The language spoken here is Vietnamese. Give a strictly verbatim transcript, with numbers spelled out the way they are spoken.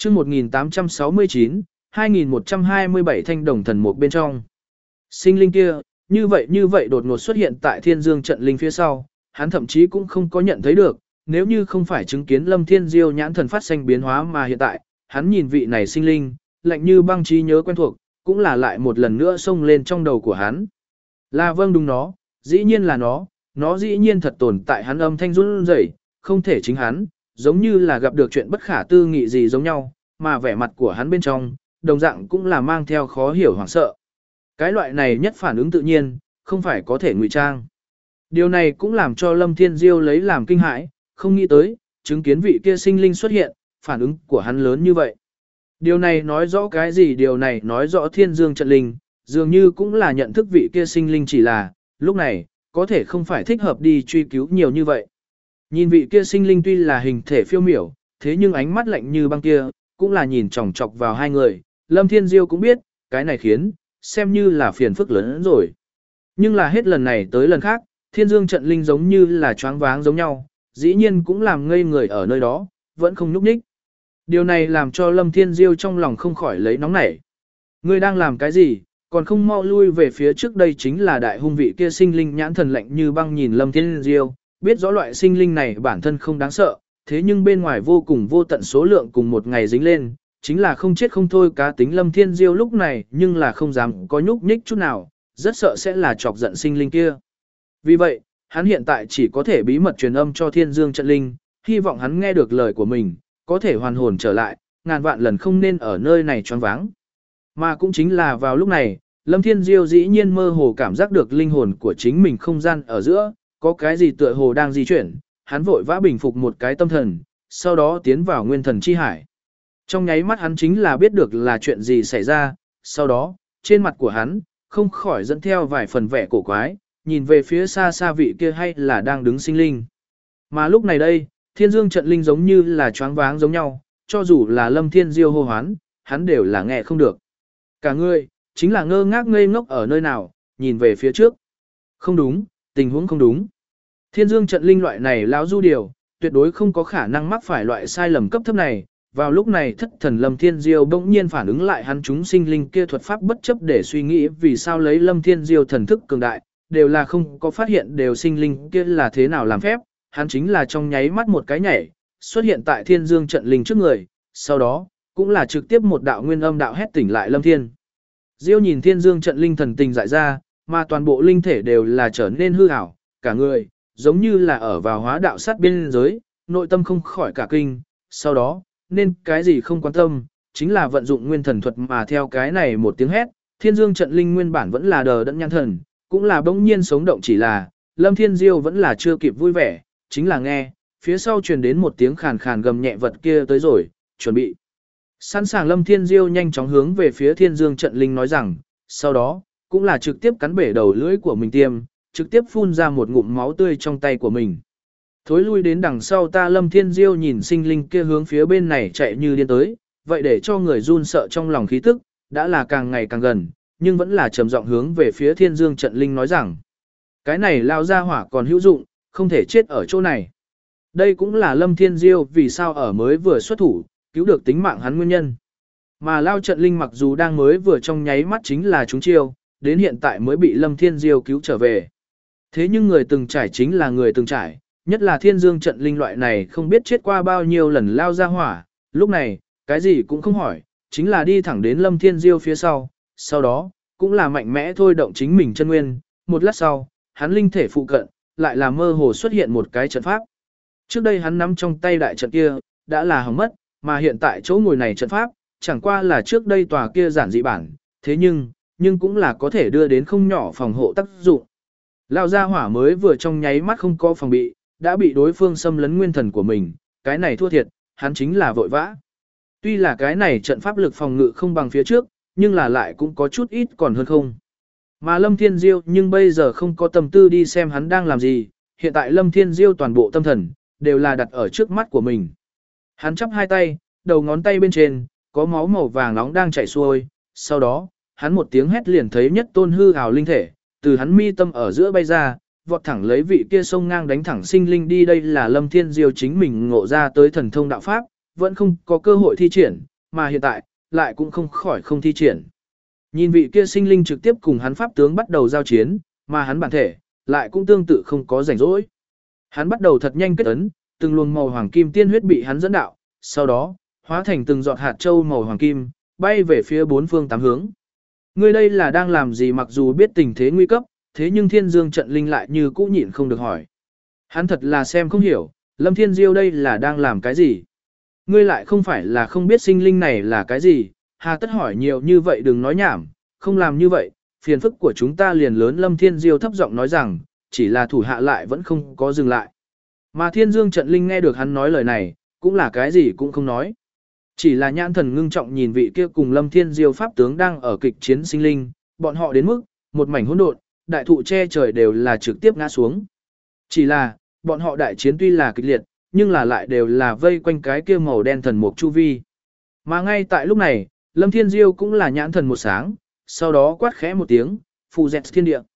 chương một nghìn tám trăm sáu mươi chín, hai nghìn một trăm hai mươi bảy thanh đồng thần mục bên trong. Sinh linh kia, như vậy như vậy đột ngột xuất hiện tại thiên dương trận linh phía sau, hắn thậm chí cũng không có nhận thấy được, nếu như không phải chứng kiến Lâm Thiên Diêu nhãn thần phát sinh biến hóa mà hiện tại, hắn nhìn vị này sinh linh, lạnh như băng trí nhớ quen thuộc, cũng là lại một lần nữa xông lên trong đầu của hắn. Là vâng đúng nó, dĩ nhiên là nó, nó dĩ nhiên thật tồn tại hắn âm thanh run rẩy, không thể chính hắn, giống như là gặp được chuyện bất khả tư nghị gì giống nhau, mà vẻ mặt của hắn bên trong, đồng dạng cũng là mang theo khó hiểu hoảng sợ. Cái loại này nhất phản ứng tự nhiên, không phải có thể ngụy trang. Điều này cũng làm cho Lâm Thiên Diêu lấy làm kinh hãi, không nghĩ tới, chứng kiến vị kia sinh linh xuất hiện, phản ứng của hắn lớn như vậy. Điều này nói rõ cái gì? Điều này nói rõ thiên dương trận linh, dường như cũng là nhận thức vị kia sinh linh chỉ là, lúc này, có thể không phải thích hợp đi truy cứu nhiều như vậy. Nhìn vị kia sinh linh tuy là hình thể phiêu miểu, thế nhưng ánh mắt lạnh như băng kia, cũng là nhìn chòng chọc vào hai người, Lâm Thiên Diêu cũng biết, cái này khiến, xem như là phiền phức lớn hơn rồi. Nhưng là hết lần này tới lần khác, thiên dương trận linh giống như là choáng váng giống nhau, dĩ nhiên cũng làm ngây người ở nơi đó, vẫn không nhúc nhích. Điều này làm cho Lâm Thiên Diêu trong lòng không khỏi lấy nóng nảy. Ngươi đang làm cái gì, còn không mau lui về phía trước? Đây chính là đại hung vị kia sinh linh nhãn thần lạnh như băng nhìn Lâm Thiên Diêu, biết rõ loại sinh linh này bản thân không đáng sợ, thế nhưng bên ngoài vô cùng vô tận số lượng cùng một ngày dính lên, chính là không chết không thôi. Cá tính Lâm Thiên Diêu lúc này nhưng là không dám có nhúc nhích chút nào, rất sợ sẽ là chọc giận sinh linh kia. Vì vậy, hắn hiện tại chỉ có thể bí mật truyền âm cho thiên dương trận linh, hy vọng hắn nghe được lời của mình, có thể hoàn hồn trở lại, ngàn vạn lần không nên ở nơi này choáng váng. Mà cũng chính là vào lúc này, Lâm Thiên Diêu dĩ nhiên mơ hồ cảm giác được linh hồn của chính mình không gian ở giữa, có cái gì tựa hồ đang di chuyển, hắn vội vã bình phục một cái tâm thần, sau đó tiến vào nguyên thần chi hải. Trong nháy mắt hắn chính là biết được là chuyện gì xảy ra, sau đó, trên mặt của hắn, không khỏi dẫn theo vài phần vẻ cổ quái, nhìn về phía xa xa vị kia hay là đang đứng sinh linh. Mà lúc này đây, thiên dương trận linh giống như là choáng váng giống nhau, cho dù là Lâm Thiên Diêu hô hoán, hắn đều là nghe không được. Cả người, chính là ngơ ngác ngây ngốc ở nơi nào, nhìn về phía trước. Không đúng, tình huống không đúng. Thiên dương trận linh loại này lão du điều, tuyệt đối không có khả năng mắc phải loại sai lầm cấp thấp này. Vào lúc này thất thần Lâm Thiên Diêu bỗng nhiên phản ứng lại hắn chúng sinh linh kia thuật pháp bất chấp để suy nghĩ vì sao lấy Lâm Thiên Diêu thần thức cường đại, đều là không có phát hiện đều sinh linh kia là thế nào làm phép, hắn chính là trong nháy mắt một cái nhảy, xuất hiện tại thiên dương trận linh trước người, sau đó, cũng là trực tiếp một đạo nguyên âm đạo hét tỉnh lại Lâm Thiên. Diêu nhìn thiên dương trận linh thần tình dại ra, mà toàn bộ linh thể đều là trở nên hư ảo, cả người, giống như là ở vào hóa đạo sát biên giới, nội tâm không khỏi cả kinh, sau đó, nên cái gì không quan tâm, chính là vận dụng nguyên thần thuật mà theo cái này một tiếng hét, thiên dương trận linh nguyên bản vẫn là đờ đẫn nhãn thần, cũng là bỗng nhiên sống động chỉ là, Lâm Thiên Diêu vẫn là chưa kịp vui vẻ, chính là nghe, phía sau truyền đến một tiếng khàn khàn gầm nhẹ vật kia tới rồi, chuẩn bị. Sẵn sàng Lâm Thiên Diêu nhanh chóng hướng về phía thiên dương trận linh nói rằng, sau đó, cũng là trực tiếp cắn bể đầu lưỡi của mình tiêm, trực tiếp phun ra một ngụm máu tươi trong tay của mình. Thối lui đến đằng sau ta Lâm Thiên Diêu nhìn sinh linh kia hướng phía bên này chạy như điên tới, vậy để cho người run sợ trong lòng khí tức, đã là càng ngày càng gần, nhưng vẫn là trầm giọng hướng về phía thiên dương trận linh nói rằng, cái này lao ra hỏa còn hữu dụng, không thể chết ở chỗ này. Đây cũng là Lâm Thiên Diêu vì sao ở mới vừa xuất thủ, cứu được tính mạng hắn nguyên nhân. Mà lao trận linh mặc dù đang mới vừa trong nháy mắt chính là chúng chiêu, đến hiện tại mới bị Lâm Thiên Diêu cứu trở về. Thế nhưng người từng trải chính là người từng trải, nhất là thiên dương trận linh loại này không biết chết qua bao nhiêu lần lao ra hỏa, lúc này, cái gì cũng không hỏi, chính là đi thẳng đến Lâm Thiên Diêu phía sau, sau đó, cũng là mạnh mẽ thôi động chính mình chân nguyên, một lát sau, hắn linh thể phụ cận, lại là mơ hồ xuất hiện một cái trận pháp. Trước đây hắn nắm trong tay đại trận kia, đã là hỏng mất, mà hiện tại chỗ ngồi này trận pháp, chẳng qua là trước đây tòa kia giản dị bản, thế nhưng, nhưng cũng là có thể đưa đến không nhỏ phòng hộ tác dụng. Lão gia hỏa mới vừa trong nháy mắt không có phòng bị, đã bị đối phương xâm lấn nguyên thần của mình, cái này thua thiệt, hắn chính là vội vã. Tuy là cái này trận pháp lực phòng ngự không bằng phía trước, nhưng là lại cũng có chút ít còn hơn không. Mà Lâm Thiên Diêu nhưng bây giờ không có tâm tư đi xem hắn đang làm gì, hiện tại Lâm Thiên Diêu toàn bộ tâm thần, đều là đặt ở trước mắt của mình. Hắn chắp hai tay, đầu ngón tay bên trên, có máu màu vàng nóng đang chảy xuôi, sau đó, hắn một tiếng hét liền thấy nhất tôn hư ảo linh thể, từ hắn mi tâm ở giữa bay ra, vọt thẳng lấy vị kia sông ngang đánh thẳng sinh linh đi. Đây là Lâm Thiên Diêu chính mình ngộ ra tới thần thông đạo pháp, vẫn không có cơ hội thi triển, mà hiện tại, lại cũng không khỏi không thi triển. Nhìn vị kia sinh linh trực tiếp cùng hắn pháp tướng bắt đầu giao chiến, mà hắn bản thể, lại cũng tương tự không có rảnh rỗi. Hắn bắt đầu thật nhanh kết ấn, từng luồng màu hoàng kim tiên huyết bị hắn dẫn đạo, sau đó, hóa thành từng giọt hạt châu màu hoàng kim, bay về phía bốn phương tám hướng. Ngươi đây là đang làm gì? Mặc dù biết tình thế nguy cấp, thế nhưng Thiên Dương trận linh lại như cũ nhịn không được hỏi. Hắn thật là xem không hiểu, Lâm Thiên Diêu đây là đang làm cái gì? Ngươi lại không phải là không biết sinh linh này là cái gì, hà tất hỏi nhiều như vậy, đừng nói nhảm, không làm như vậy, phiền phức của chúng ta liền lớn. Lâm Thiên Diêu thấp giọng nói rằng, chỉ là thủ hạ lại vẫn không có dừng lại. Mà Thiên Dương trận linh nghe được hắn nói lời này, cũng là cái gì cũng không nói. Chỉ là nhãn thần ngưng trọng nhìn vị kia cùng Lâm Thiên Diêu pháp tướng đang ở kịch chiến sinh linh, bọn họ đến mức, một mảnh hỗn độn, đại thụ che trời đều là trực tiếp ngã xuống. Chỉ là, bọn họ đại chiến tuy là kịch liệt, nhưng là lại đều là vây quanh cái kia màu đen thần mục chu vi. Mà ngay tại lúc này, Lâm Thiên Diêu cũng là nhãn thần một sáng, sau đó quát khẽ một tiếng, phù dẹt thiên địa.